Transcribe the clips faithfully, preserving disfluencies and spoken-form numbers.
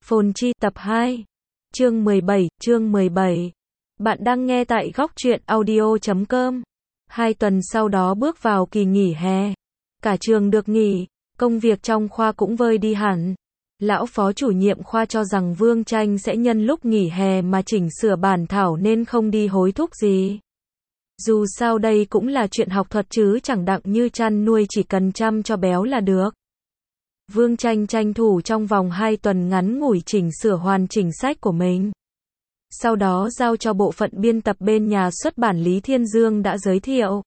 Phồn Chi tập hai. Chương mười bảy, chương mười bảy. Bạn đang nghe tại góc truyện audio chấm com. Hai tuần sau đó bước vào kỳ nghỉ hè. Cả trường được nghỉ, công việc trong khoa cũng vơi đi hẳn. Lão phó chủ nhiệm khoa cho rằng Vương Tranh sẽ nhân lúc nghỉ hè mà chỉnh sửa bản thảo nên không đi hối thúc gì. Dù sao đây cũng là chuyện học thuật chứ chẳng đặng như chăn nuôi chỉ cần chăm cho béo là được. Vương Tranh tranh thủ trong vòng hai tuần ngắn ngủi chỉnh sửa hoàn chỉnh sách của mình. Sau đó giao cho bộ phận biên tập bên nhà xuất bản Lý Thiên Dương đã giới thiệu.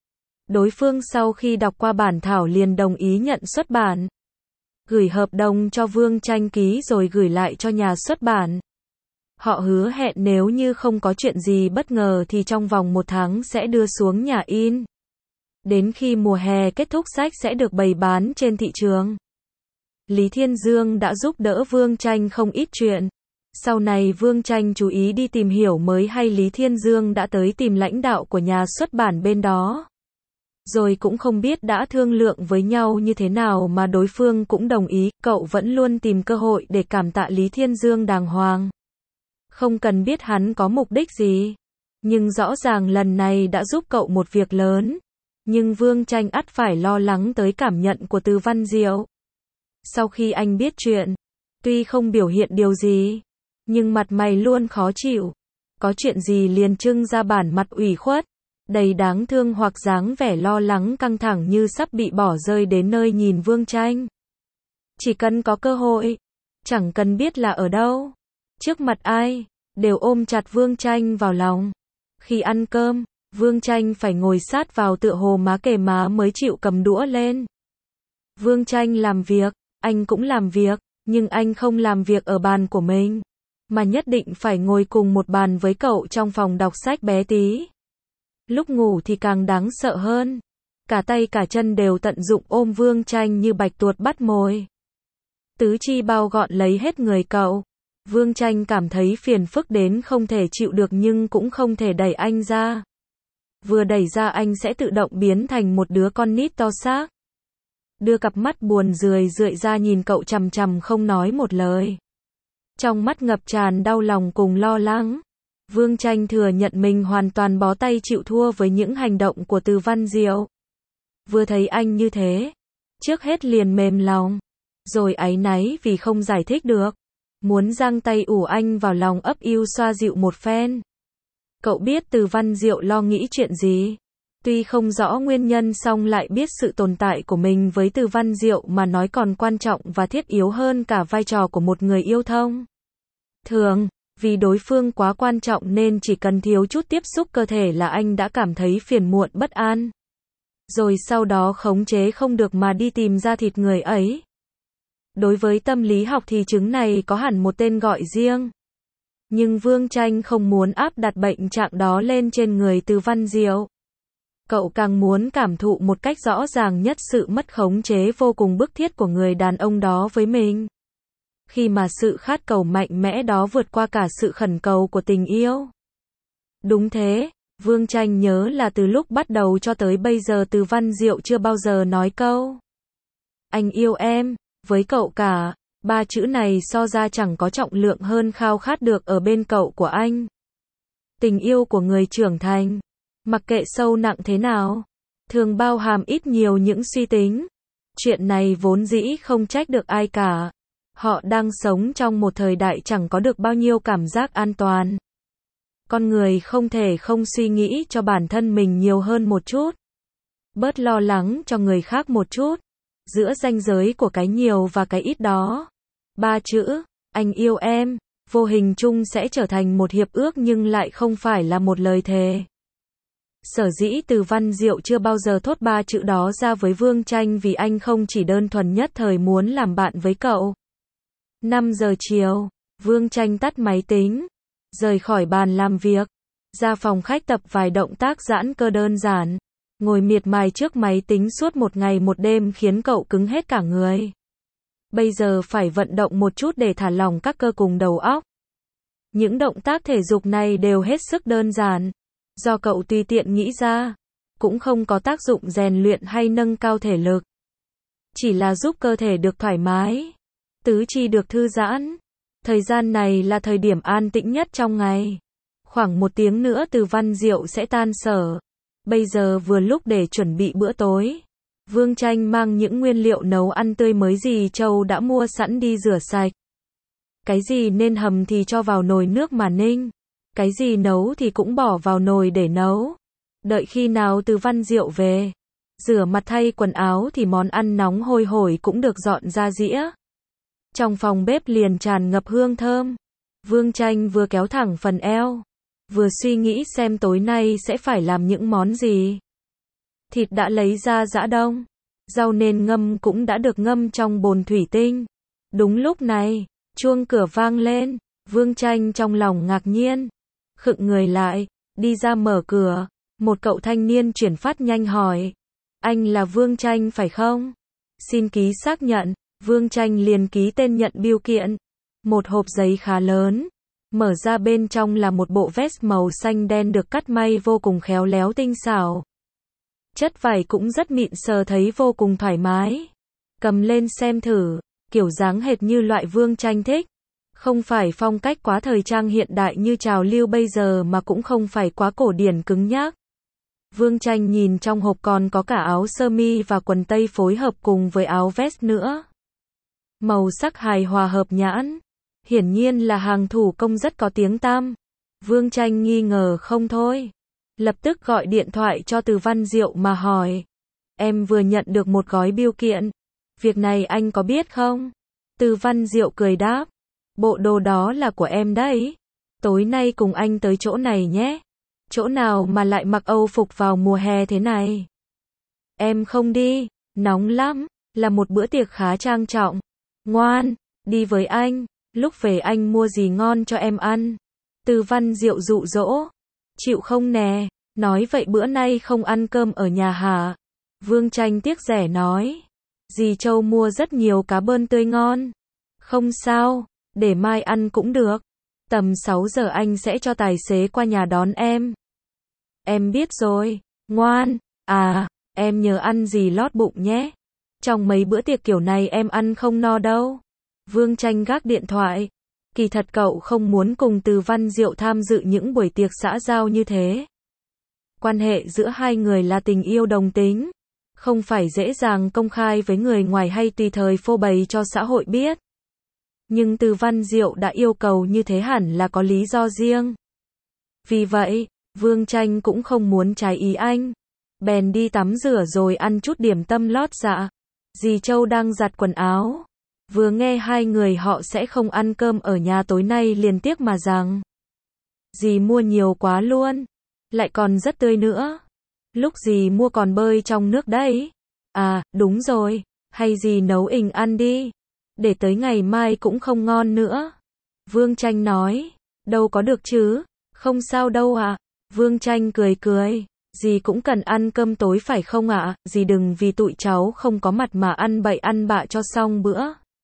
Đối phương sau khi đọc qua bản thảo liền đồng ý nhận xuất bản. Gửi hợp đồng cho Vương Tranh ký rồi gửi lại cho nhà xuất bản. Họ hứa hẹn nếu như không có chuyện gì bất ngờ thì trong vòng một tháng sẽ đưa xuống nhà in. Đến khi mùa hè kết thúc sách sẽ được bày bán trên thị trường. Lý Thiên Dương đã giúp đỡ Vương Tranh không ít chuyện. Sau này Vương Tranh chú ý đi tìm hiểu mới hay Lý Thiên Dương đã tới tìm lãnh đạo của nhà xuất bản bên đó. Rồi cũng không biết đã thương lượng với nhau như thế nào mà đối phương cũng đồng ý, cậu vẫn luôn tìm cơ hội để cảm tạ Lý Thiên Dương đàng hoàng. Không cần biết hắn có mục đích gì. Nhưng rõ ràng lần này đã giúp cậu một việc lớn. Nhưng Vương Tranh ắt phải lo lắng tới cảm nhận của Từ Văn Diệu. Sau khi anh biết chuyện, tuy không biểu hiện điều gì, nhưng mặt mày luôn khó chịu. Có chuyện gì liền trưng ra bản mặt ủy khuất, đầy đáng thương hoặc dáng vẻ lo lắng căng thẳng như sắp bị bỏ rơi đến nơi nhìn Vương Tranh. Chỉ cần có cơ hội, chẳng cần biết là ở đâu, trước mặt ai, đều ôm chặt Vương Tranh vào lòng. Khi ăn cơm, Vương Tranh phải ngồi sát vào tựa hồ má kề má mới chịu cầm đũa lên. Vương Tranh làm việc, anh cũng làm việc, nhưng anh không làm việc ở bàn của mình, mà nhất định phải ngồi cùng một bàn với cậu trong phòng đọc sách bé tí. Lúc ngủ thì càng đáng sợ hơn. Cả tay cả chân đều tận dụng ôm Vương Tranh như bạch tuột bắt mồi. Tứ chi bao gọn lấy hết người cậu. Vương Tranh cảm thấy phiền phức đến không thể chịu được nhưng cũng không thể đẩy anh ra. Vừa đẩy ra anh sẽ tự động biến thành một đứa con nít to xác. Đưa cặp mắt buồn rười rượi ra nhìn cậu chằm chằm không nói một lời. Trong mắt ngập tràn đau lòng cùng lo lắng. Vương Tranh thừa nhận mình hoàn toàn bó tay chịu thua với những hành động của Từ Văn Diệu. Vừa thấy anh như thế, trước hết liền mềm lòng, rồi áy náy vì không giải thích được, muốn giang tay ủ anh vào lòng ấp yêu xoa dịu một phen. Cậu biết Từ Văn Diệu lo nghĩ chuyện gì. Tuy không rõ nguyên nhân song lại biết sự tồn tại của mình với Từ Văn Diệu mà nói còn quan trọng và thiết yếu hơn cả vai trò của một người yêu thông thường. Vì đối phương quá quan trọng nên chỉ cần thiếu chút tiếp xúc cơ thể là anh đã cảm thấy phiền muộn bất an. Rồi sau đó khống chế không được mà đi tìm ra thịt người ấy. Đối với tâm lý học thì chứng này có hẳn một tên gọi riêng. Nhưng Vương Tranh không muốn áp đặt bệnh trạng đó lên trên người Từ Văn Diệu. Cậu càng muốn cảm thụ một cách rõ ràng nhất sự mất khống chế vô cùng bức thiết của người đàn ông đó với mình. Khi mà sự khát cầu mạnh mẽ đó vượt qua cả sự khẩn cầu của tình yêu. Đúng thế, Vương Tranh nhớ là từ lúc bắt đầu cho tới bây giờ Từ Văn Diệu chưa bao giờ nói câu anh yêu em, với cậu cả. Ba chữ này so ra chẳng có trọng lượng hơn khao khát được ở bên cậu của anh. Tình yêu của người trưởng thành, mặc kệ sâu nặng thế nào, thường bao hàm ít nhiều những suy tính. Chuyện này vốn dĩ không trách được ai cả. Họ đang sống trong một thời đại chẳng có được bao nhiêu cảm giác an toàn. Con người không thể không suy nghĩ cho bản thân mình nhiều hơn một chút. Bớt lo lắng cho người khác một chút. Giữa ranh giới của cái nhiều và cái ít đó. Ba chữ, anh yêu em, vô hình chung sẽ trở thành một hiệp ước nhưng lại không phải là một lời thề. Sở dĩ Từ Văn Diệu chưa bao giờ thốt ba chữ đó ra với Vương Tranh vì anh không chỉ đơn thuần nhất thời muốn làm bạn với cậu. năm giờ chiều, Vương Tranh tắt máy tính, rời khỏi bàn làm việc, ra phòng khách tập vài động tác giãn cơ đơn giản, ngồi miệt mài trước máy tính suốt một ngày một đêm khiến cậu cứng hết cả người. Bây giờ phải vận động một chút để thả lỏng các cơ cùng đầu óc. Những động tác thể dục này đều hết sức đơn giản, do cậu tùy tiện nghĩ ra, cũng không có tác dụng rèn luyện hay nâng cao thể lực. Chỉ là giúp cơ thể được thoải mái, tứ chi được thư giãn, Thời gian này là thời điểm an tĩnh nhất trong ngày. Khoảng một tiếng nữa Từ Văn Diệu sẽ tan sở. Bây giờ vừa lúc để chuẩn bị bữa tối. Vương Tranh mang những nguyên liệu nấu ăn tươi mới dì Châu đã mua sẵn đi rửa sạch. Cái gì nên hầm thì cho vào nồi nước mà ninh. Cái gì nấu thì cũng bỏ vào nồi để nấu. Đợi khi nào Từ Văn Diệu về, rửa mặt thay quần áo thì món ăn nóng hôi hổi cũng được dọn ra dĩa. Trong phòng bếp liền tràn ngập hương thơm. Vương Tranh vừa kéo thẳng phần eo, vừa suy nghĩ xem tối nay sẽ phải làm những món gì. Thịt đã lấy ra giã đông, rau nên ngâm cũng đã được ngâm trong bồn thủy tinh. Đúng lúc này, chuông cửa vang lên, Vương Tranh trong lòng ngạc nhiên, khựng người lại, đi ra mở cửa, một cậu thanh niên chuyển phát nhanh hỏi, anh là Vương Tranh phải không? Xin ký xác nhận. Vương Tranh liền ký tên nhận bưu kiện. Một hộp giấy khá lớn, mở ra bên trong là một bộ vest màu xanh đen được cắt may vô cùng khéo léo tinh xảo. Chất vải cũng rất mịn, sờ thấy vô cùng thoải mái. Cầm lên xem thử, kiểu dáng hệt như loại Vương Tranh thích. Không phải phong cách quá thời trang hiện đại như trào lưu bây giờ mà cũng không phải quá cổ điển cứng nhắc. Vương Tranh nhìn trong hộp còn có cả áo sơ mi và quần tây phối hợp cùng với áo vest nữa. Màu sắc hài hòa hợp nhãn. Hiển nhiên là hàng thủ công rất có tiếng tăm. Vương Tranh nghi ngờ không thôi. Lập tức gọi điện thoại cho Từ Văn Diệu mà hỏi. Em vừa nhận được một gói bưu kiện. Việc này anh có biết không? Từ Văn Diệu cười đáp. Bộ đồ đó là của em đấy. Tối nay cùng anh tới chỗ này nhé. Chỗ nào mà lại mặc Âu phục vào mùa hè thế này? Em không đi, nóng lắm, là một bữa tiệc khá trang trọng. Ngoan, đi với anh, lúc về anh mua gì ngon cho em ăn. Từ Văn Diệu dụ dỗ. Chịu không nè, nói vậy bữa nay không ăn cơm ở nhà hả? Vương Tranh tiếc rẻ nói. Dì Châu mua rất nhiều cá bơn tươi ngon. Không sao, để mai ăn cũng được. Tầm sáu giờ anh sẽ cho tài xế qua nhà đón em. Em biết rồi, ngoan, à, em nhớ ăn gì lót bụng nhé. Trong mấy bữa tiệc kiểu này em ăn không no đâu. Vương Tranh gác điện thoại. Kỳ thật cậu không muốn cùng Từ Văn Diệu tham dự những buổi tiệc xã giao như thế. Quan hệ giữa hai người là tình yêu đồng tính. Không phải dễ dàng công khai với người ngoài hay tùy thời phô bày cho xã hội biết. Nhưng Từ Văn Diệu đã yêu cầu như thế hẳn là có lý do riêng. Vì vậy, Vương Tranh cũng không muốn trái ý anh. Bèn đi tắm rửa rồi ăn chút điểm tâm lót dạ. Dì Châu đang giặt quần áo. Vừa nghe hai người họ sẽ không ăn cơm ở nhà tối nay liền tiếc mà rằng. Dì mua nhiều quá luôn. Lại còn rất tươi nữa. Lúc dì mua còn bơi trong nước đấy. À, đúng rồi. Hay dì nấu ình ăn đi. Để tới ngày mai cũng không ngon nữa. Vương Tranh nói. Đâu có được chứ. Không sao đâu ạ. À. Vương Tranh cười cười. Dì cũng cần ăn cơm tối phải không ạ? À? Dì đừng vì tụi cháu không có mặt mà ăn bậy ăn bạ cho xong bữa.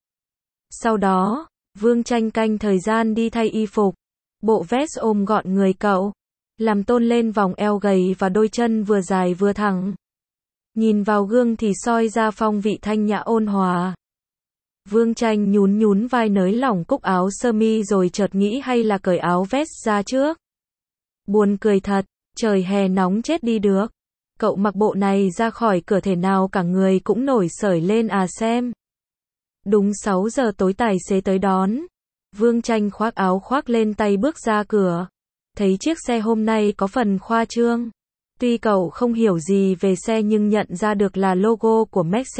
Sau đó, Vương Tranh canh thời gian đi thay y phục. Bộ vest ôm gọn người cậu. Làm tôn lên vòng eo gầy và đôi chân vừa dài vừa thẳng. Nhìn vào gương thì soi ra phong vị thanh nhã ôn hòa. Vương Tranh nhún nhún vai nới lỏng cúc áo sơ mi rồi chợt nghĩ hay là cởi áo vest ra trước. Buồn cười thật, trời hè nóng chết đi được. Cậu mặc bộ này ra khỏi cửa thể nào cả người cũng nổi sởi lên à xem. Đúng sáu giờ tối tài xế tới đón. Vương Tranh khoác áo khoác lên tay bước ra cửa. Thấy chiếc xe hôm nay có phần khoa trương. Tuy cậu không hiểu gì về xe nhưng nhận ra được là logo của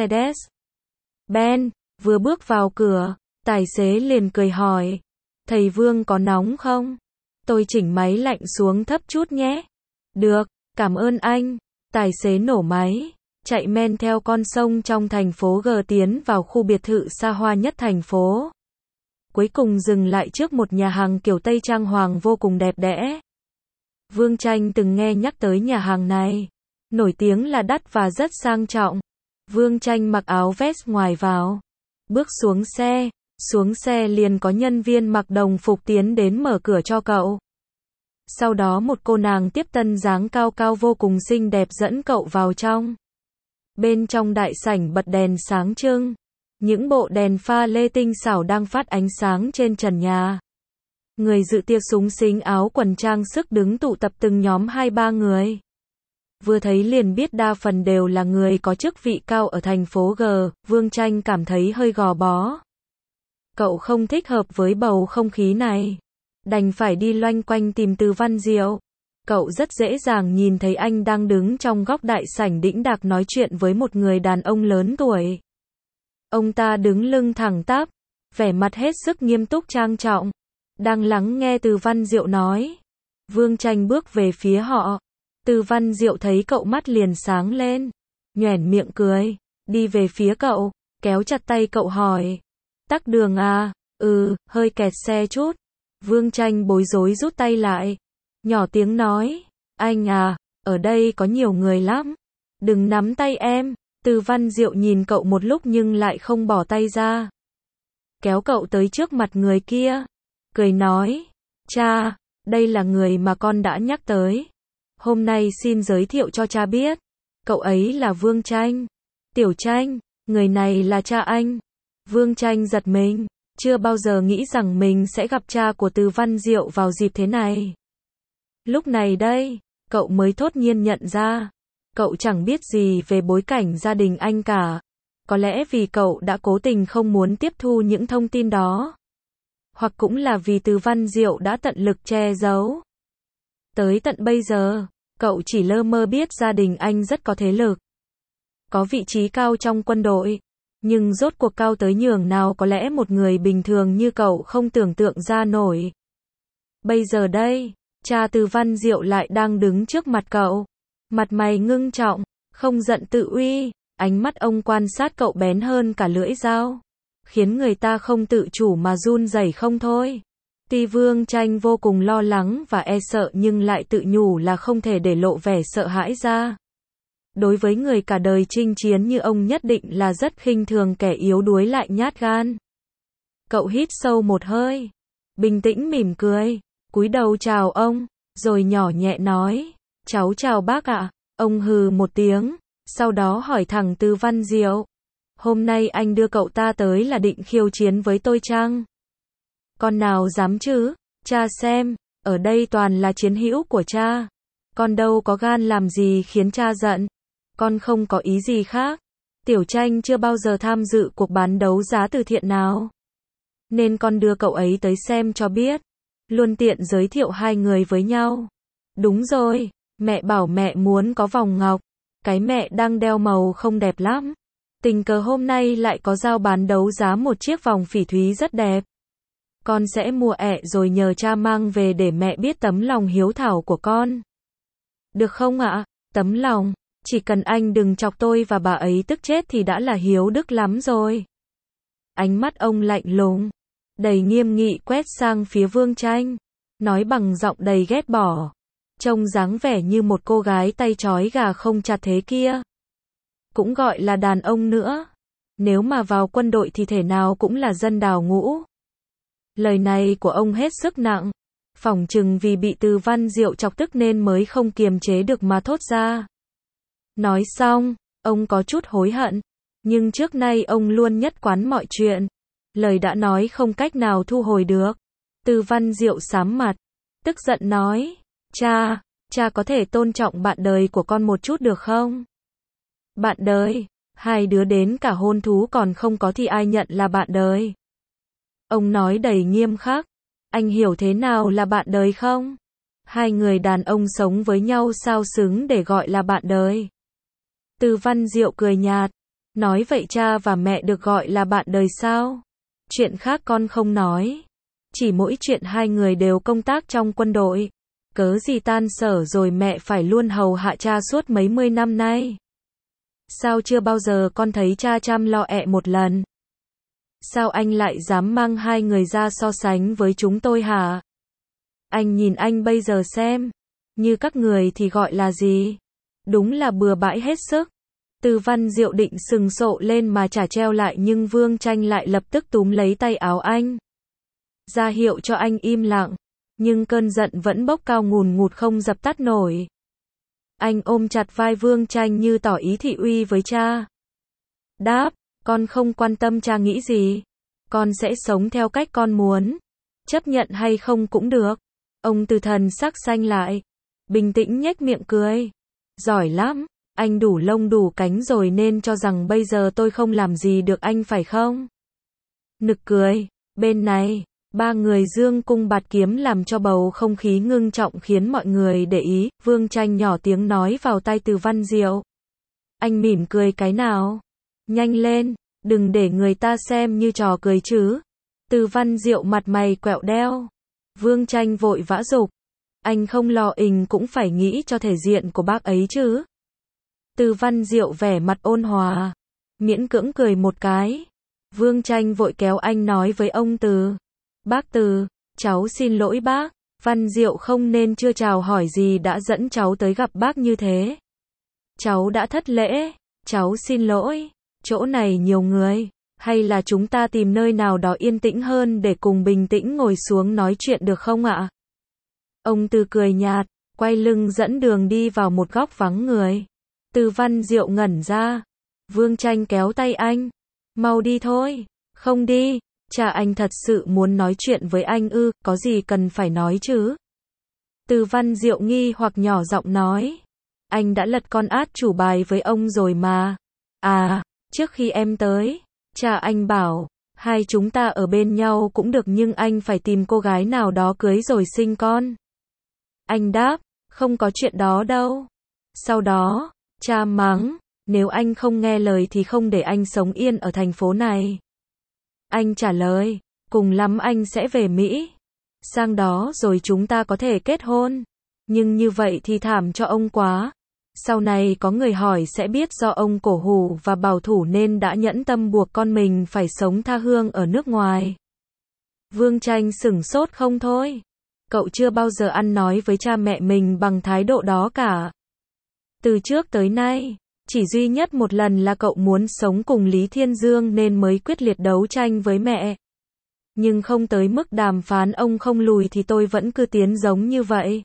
Mercedes-Benz. Vừa bước vào cửa, tài xế liền cười hỏi. Thầy Vương có nóng không? Tôi chỉnh máy lạnh xuống thấp chút nhé. Được, cảm ơn anh. Tài xế nổ máy, chạy men theo con sông trong thành phố G tiến vào khu biệt thự xa hoa nhất thành phố. Cuối cùng dừng lại trước một nhà hàng kiểu Tây trang hoàng vô cùng đẹp đẽ. Vương Tranh từng nghe nhắc tới nhà hàng này. Nổi tiếng là đắt và rất sang trọng. Vương Tranh mặc áo vest ngoài vào. Bước xuống xe. Xuống xe liền có nhân viên mặc đồng phục tiến đến mở cửa cho cậu. Sau đó một cô nàng tiếp tân dáng cao cao vô cùng xinh đẹp dẫn cậu vào trong. Bên trong đại sảnh bật đèn sáng trưng. Những bộ đèn pha lê tinh xảo đang phát ánh sáng trên trần nhà. Người dự tiệc xúng xính áo quần trang sức đứng tụ tập từng nhóm hai ba người. Vừa thấy liền biết đa phần đều là người có chức vị cao ở thành phố G, Vương Tranh cảm thấy hơi gò bó. Cậu không thích hợp với bầu không khí này. Đành phải đi loanh quanh tìm Từ Văn Diệu. Cậu rất dễ dàng nhìn thấy anh đang đứng trong góc đại sảnh đĩnh đạc nói chuyện với một người đàn ông lớn tuổi. Ông ta đứng lưng thẳng tắp, vẻ mặt hết sức nghiêm túc trang trọng, đang lắng nghe Từ Văn Diệu nói. Vương Tranh bước về phía họ. Từ Văn Diệu thấy cậu mắt liền sáng lên, nhoẻn miệng cười, đi về phía cậu, kéo chặt tay cậu hỏi. Tắc đường à? Ừ, hơi kẹt xe chút. Vương Tranh bối rối rút tay lại, nhỏ tiếng nói. Anh à, ở đây có nhiều người lắm. Đừng nắm tay em. Từ Văn Diệu nhìn cậu một lúc nhưng lại không bỏ tay ra. Kéo cậu tới trước mặt người kia, cười nói. Cha, đây là người mà con đã nhắc tới. Hôm nay xin giới thiệu cho cha biết. Cậu ấy là Vương Tranh. Tiểu Tranh, người này là cha anh. Vương Tranh giật mình, chưa bao giờ nghĩ rằng mình sẽ gặp cha của Từ Văn Diệu vào dịp thế này. Lúc này đây, cậu mới thốt nhiên nhận ra, cậu chẳng biết gì về bối cảnh gia đình anh cả. Có lẽ vì cậu đã cố tình không muốn tiếp thu những thông tin đó. Hoặc cũng là vì Từ Văn Diệu đã tận lực che giấu. Tới tận bây giờ, cậu chỉ lơ mơ biết gia đình anh rất có thế lực. Có vị trí cao trong quân đội. Nhưng rốt cuộc cao tới nhường nào có lẽ một người bình thường như cậu không tưởng tượng ra nổi. Bây giờ đây, cha Từ Văn Diệu lại đang đứng trước mặt cậu. Mặt mày ngưng trọng, không giận tự uy, ánh mắt ông quan sát cậu bén hơn cả lưỡi dao, khiến người ta không tự chủ mà run rẩy không thôi. Tuy Vương Tranh vô cùng lo lắng và e sợ nhưng lại tự nhủ là không thể để lộ vẻ sợ hãi ra. Đối với người cả đời chinh chiến như ông nhất định là rất khinh thường kẻ yếu đuối lại nhát gan. Cậu hít sâu một hơi, bình tĩnh mỉm cười, cúi đầu chào ông, rồi nhỏ nhẹ nói, cháu chào bác ạ. Ông hừ một tiếng, sau đó hỏi thẳng Từ Văn Diệu, hôm nay anh đưa cậu ta tới là định khiêu chiến với tôi chăng? Con nào dám chứ, cha xem, ở đây toàn là chiến hữu của cha. Con đâu có gan làm gì khiến cha giận. Con không có ý gì khác. Tiểu Tranh chưa bao giờ tham dự cuộc bán đấu giá từ thiện nào. Nên con đưa cậu ấy tới xem cho biết. Luôn tiện giới thiệu hai người với nhau. Đúng rồi, mẹ bảo mẹ muốn có vòng ngọc. Cái mẹ đang đeo màu không đẹp lắm. Tình cờ hôm nay lại có giao bán đấu giá một chiếc vòng phỉ thúy rất đẹp. Con sẽ mua ẹ rồi nhờ cha mang về để mẹ biết tấm lòng hiếu thảo của con. Được không ạ? Tấm lòng. Chỉ cần anh đừng chọc tôi và bà ấy tức chết thì đã là hiếu đức lắm rồi. Ánh mắt ông lạnh lùng, đầy nghiêm nghị quét sang phía Vương Tranh, nói bằng giọng đầy ghét bỏ. Trông dáng vẻ như một cô gái tay trói gà không chặt thế kia. Cũng gọi là đàn ông nữa. Nếu mà vào quân đội thì thể nào cũng là dân đào ngũ. Lời này của ông hết sức nặng. Phỏng chừng vì bị Từ Văn Diệu chọc tức nên mới không kiềm chế được mà thốt ra. Nói xong, ông có chút hối hận. Nhưng trước nay ông luôn nhất quán mọi chuyện. Lời đã nói không cách nào thu hồi được. Từ Văn Diệu sám mặt, tức giận nói. Cha, cha có thể tôn trọng bạn đời của con một chút được không? Bạn đời? Hai đứa đến cả hôn thú còn không có thì ai nhận là bạn đời? Ông nói đầy nghiêm khắc. Anh hiểu thế nào là bạn đời không? Hai người đàn ông sống với nhau sao xứng để gọi là bạn đời? Từ Văn Diệu cười nhạt. Nói vậy cha và mẹ được gọi là bạn đời sao? Chuyện khác con không nói. Chỉ mỗi chuyện hai người đều công tác trong quân đội. Cớ gì tan sở rồi mẹ phải luôn hầu hạ cha suốt mấy mươi năm nay? Sao chưa bao giờ con thấy cha chăm lo ẹ một lần? Sao anh lại dám mang hai người ra so sánh với chúng tôi hả? Anh nhìn anh bây giờ xem. Như các người thì gọi là gì? Đúng là bừa bãi hết sức. Từ Văn Diệu định sừng sộ lên mà trả treo lại nhưng Vương Tranh lại lập tức túm lấy tay áo anh. Ra hiệu cho anh im lặng. Nhưng cơn giận vẫn bốc cao ngùn ngụt không dập tắt nổi. Anh ôm chặt vai Vương Tranh như tỏ ý thị uy với cha. Đáp, Con không quan tâm cha nghĩ gì. Con sẽ sống theo cách con muốn. Chấp nhận hay không cũng được. Ông Từ thần sắc xanh lại. Bình tĩnh nhếch miệng cười. Giỏi lắm. Anh đủ lông đủ cánh rồi nên cho rằng bây giờ tôi không làm gì được anh phải không? Nực cười. Bên này, ba người dương cung bạt kiếm làm cho bầu không khí ngưng trọng khiến mọi người để ý. Vương Tranh nhỏ tiếng nói vào tai Từ Văn Diệu. Anh mỉm cười cái nào? Nhanh lên, đừng để người ta xem như trò cười chứ. Từ Văn Diệu mặt mày quẹo đeo. Vương Tranh vội vã giục. Anh không lo ình cũng phải nghĩ cho thể diện của bác ấy chứ. Từ Văn Diệu vẻ mặt ôn hòa. Miễn cưỡng cười một cái. Vương Tranh vội kéo anh nói với ông Từ. Bác Từ, cháu xin lỗi bác. Văn Diệu không nên chưa chào hỏi gì đã dẫn cháu tới gặp bác như thế. Cháu đã thất lễ. Cháu xin lỗi. Chỗ này nhiều người. Hay là chúng ta tìm nơi nào đó yên tĩnh hơn để cùng bình tĩnh ngồi xuống nói chuyện được không ạ? Ông Từ cười nhạt, quay lưng dẫn đường đi vào một góc vắng người. Từ Văn Diệu ngẩn ra. Vương Tranh kéo tay anh. Mau đi thôi. Không đi. Cha anh thật sự muốn nói chuyện với anh ư, có gì cần phải nói chứ? Từ Văn Diệu nghi hoặc nhỏ giọng nói. Anh đã lật con át chủ bài với ông rồi mà. À, trước khi em tới, cha anh bảo, hai chúng ta ở bên nhau cũng được nhưng anh phải tìm cô gái nào đó cưới rồi sinh con. Anh đáp, không có chuyện đó đâu. Sau đó, cha mắng, nếu anh không nghe lời thì không để anh sống yên ở thành phố này. Anh trả lời, cùng lắm anh sẽ về Mỹ. Sang đó rồi chúng ta có thể kết hôn. Nhưng như vậy thì thảm cho ông quá. Sau này có người hỏi sẽ biết do ông cổ hủ và bảo thủ nên đã nhẫn tâm buộc con mình phải sống tha hương ở nước ngoài. Vương Tranh sửng sốt không thôi. Cậu chưa bao giờ ăn nói với cha mẹ mình bằng thái độ đó cả. Từ trước tới nay, chỉ duy nhất một lần là cậu muốn sống cùng Lý Thiên Dương nên mới quyết liệt đấu tranh với mẹ. Nhưng không tới mức đàm phán ông không lùi thì tôi vẫn cứ tiến giống như vậy.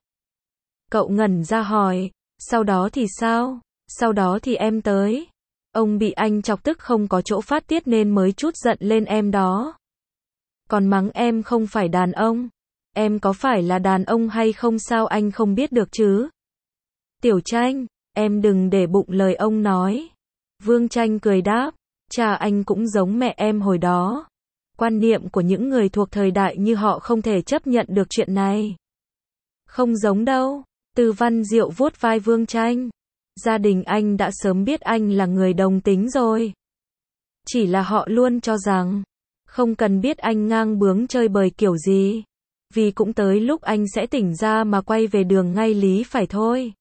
Cậu ngẩn ra hỏi, sau đó thì sao? Sau đó thì em tới. Ông bị anh chọc tức không có chỗ phát tiết nên mới trút giận lên em đó. Còn mắng em không phải đàn ông. Em có phải là đàn ông hay không sao anh không biết được chứ? Tiểu Tranh, em đừng để bụng lời ông nói. Vương Tranh cười đáp, cha anh cũng giống mẹ em hồi đó. Quan niệm của những người thuộc thời đại như họ không thể chấp nhận được chuyện này. Không giống đâu. Từ Văn Diệu vuốt vai Vương Tranh. Gia đình anh đã sớm biết anh là người đồng tính rồi. Chỉ là họ luôn cho rằng, không cần biết anh ngang bướng chơi bời kiểu gì. Vì cũng tới lúc anh sẽ tỉnh ra mà quay về đường ngay lý phải thôi.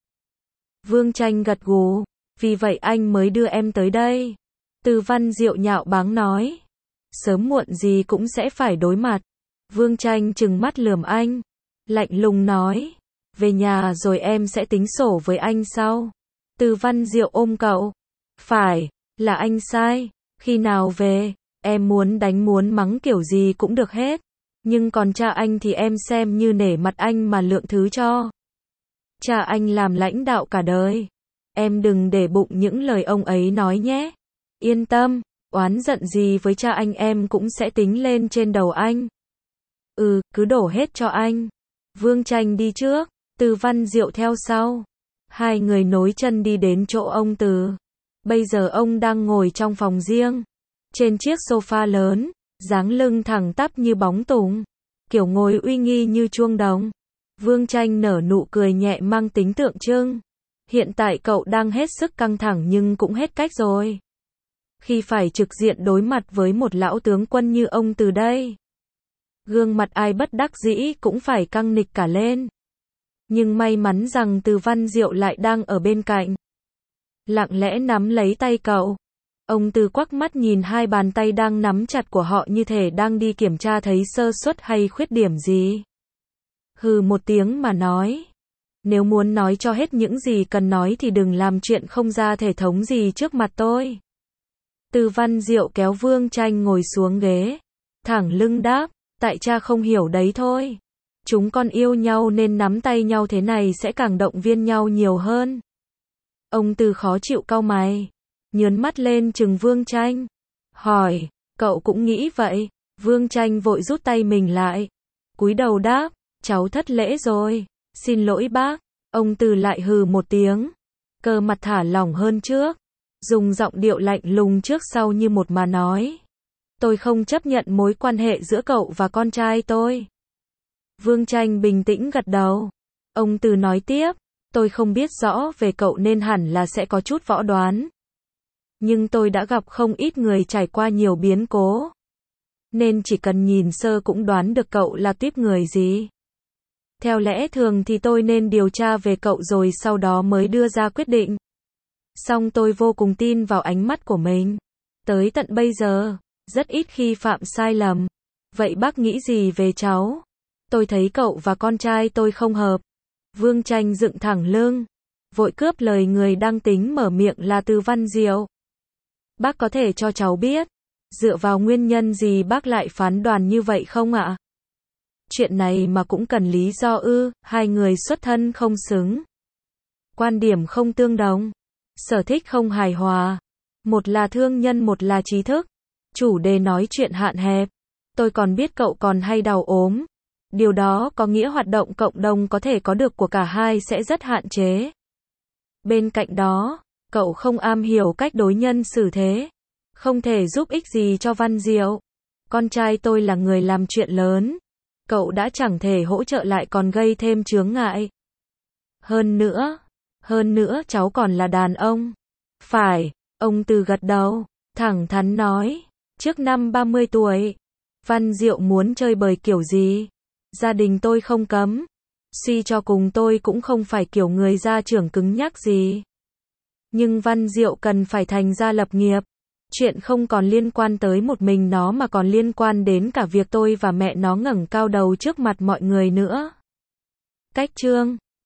Vương Tranh gật gù, vì vậy anh mới đưa em tới đây. Từ Văn Diệu nhạo báng nói. Sớm muộn gì cũng sẽ phải đối mặt. Vương Tranh trừng mắt lườm anh. Lạnh lùng nói. Về nhà rồi em sẽ tính sổ với anh sau. Từ Văn Diệu ôm cậu. Phải, là anh sai. Khi nào về, em muốn đánh muốn mắng kiểu gì cũng được hết. Nhưng còn cha anh thì em xem như nể mặt anh mà lượng thứ cho. Cha anh làm lãnh đạo cả đời. Em đừng để bụng những lời ông ấy nói nhé. Yên tâm, oán giận gì với cha anh em cũng sẽ tính lên trên đầu anh. Ừ, cứ đổ hết cho anh. Vương Tranh đi trước, Từ Văn Diệu theo sau. Hai người nối chân đi đến chỗ ông Từ. Bây giờ ông đang ngồi trong phòng riêng. Trên chiếc sofa lớn, dáng lưng thẳng tắp như bóng tùng. Kiểu ngồi uy nghi như chuông đồng. Vương Tranh nở nụ cười nhẹ mang tính tượng trưng. Hiện tại cậu đang hết sức căng thẳng nhưng cũng hết cách rồi. Khi phải trực diện đối mặt với một lão tướng quân như ông Từ đây. Gương mặt ai bất đắc dĩ cũng phải căng nịch cả lên. Nhưng may mắn rằng Từ Văn Diệu lại đang ở bên cạnh. Lặng lẽ nắm lấy tay cậu. Ông Từ quắc mắt nhìn hai bàn tay đang nắm chặt của họ như thể đang đi kiểm tra thấy sơ suất hay khuyết điểm gì. Hừ một tiếng mà nói. Nếu muốn nói cho hết những gì cần nói thì đừng làm chuyện không ra thể thống gì trước mặt tôi. Từ Văn Diệu kéo Vương Tranh ngồi xuống ghế. Thẳng lưng đáp, tại cha không hiểu đấy thôi. Chúng con yêu nhau nên nắm tay nhau thế này sẽ càng động viên nhau nhiều hơn. Ông Từ khó chịu cau mày. Nhớn mắt lên chừng Vương Tranh. hỏi, cậu cũng nghĩ vậy? Vương Tranh vội rút tay mình lại, cúi đầu đáp, cháu thất lễ rồi, xin lỗi bác. Ông Từ lại hừ một tiếng, cơ mặt thả lỏng hơn trước, dùng giọng điệu lạnh lùng trước sau như một mà nói, tôi không chấp nhận mối quan hệ giữa cậu và con trai tôi. Vương Tranh bình tĩnh gật đầu. Ông Từ nói tiếp, tôi không biết rõ về cậu nên hẳn là sẽ có chút võ đoán. Nhưng tôi đã gặp không ít người trải qua nhiều biến cố, nên chỉ cần nhìn sơ cũng đoán được cậu là tuýp người gì. Theo lẽ thường thì tôi nên điều tra về cậu rồi sau đó mới đưa ra quyết định. Song tôi vô cùng tin vào ánh mắt của mình. Tới tận bây giờ, rất ít khi phạm sai lầm. Vậy bác nghĩ gì về cháu? Tôi thấy cậu và con trai tôi không hợp. Vương Tranh dựng thẳng lưng, vội cướp lời người đang tính mở miệng là Từ Văn Diệu. Bác có thể cho cháu biết, dựa vào nguyên nhân gì bác lại phán đoán như vậy không ạ? Chuyện này mà cũng cần lý do ư? Hai người xuất thân không xứng, quan điểm không tương đồng, sở thích không hài hòa, một là thương nhân một là trí thức, chủ đề nói chuyện hạn hẹp. Tôi còn biết cậu còn hay đau ốm. Điều đó có nghĩa hoạt động cộng đồng có thể có được của cả hai sẽ rất hạn chế. Bên cạnh đó, cậu không am hiểu cách đối nhân xử thế, không thể giúp ích gì cho Văn Diệu. Con trai tôi là người làm chuyện lớn, cậu đã chẳng thể hỗ trợ lại còn gây thêm chướng ngại. Hơn nữa, hơn nữa cháu còn là đàn ông. Phải, ông Từ gật đầu, thẳng thắn nói, trước năm ba mươi tuổi, Văn Diệu muốn chơi bời kiểu gì, gia đình tôi không cấm. Suy cho cùng tôi cũng không phải kiểu người gia trưởng cứng nhắc gì. Nhưng Văn Diệu cần phải thành gia lập nghiệp. Chuyện không còn liên quan tới một mình nó mà còn liên quan đến cả việc tôi và mẹ nó ngẩng cao đầu trước mặt mọi người nữa. Cách chương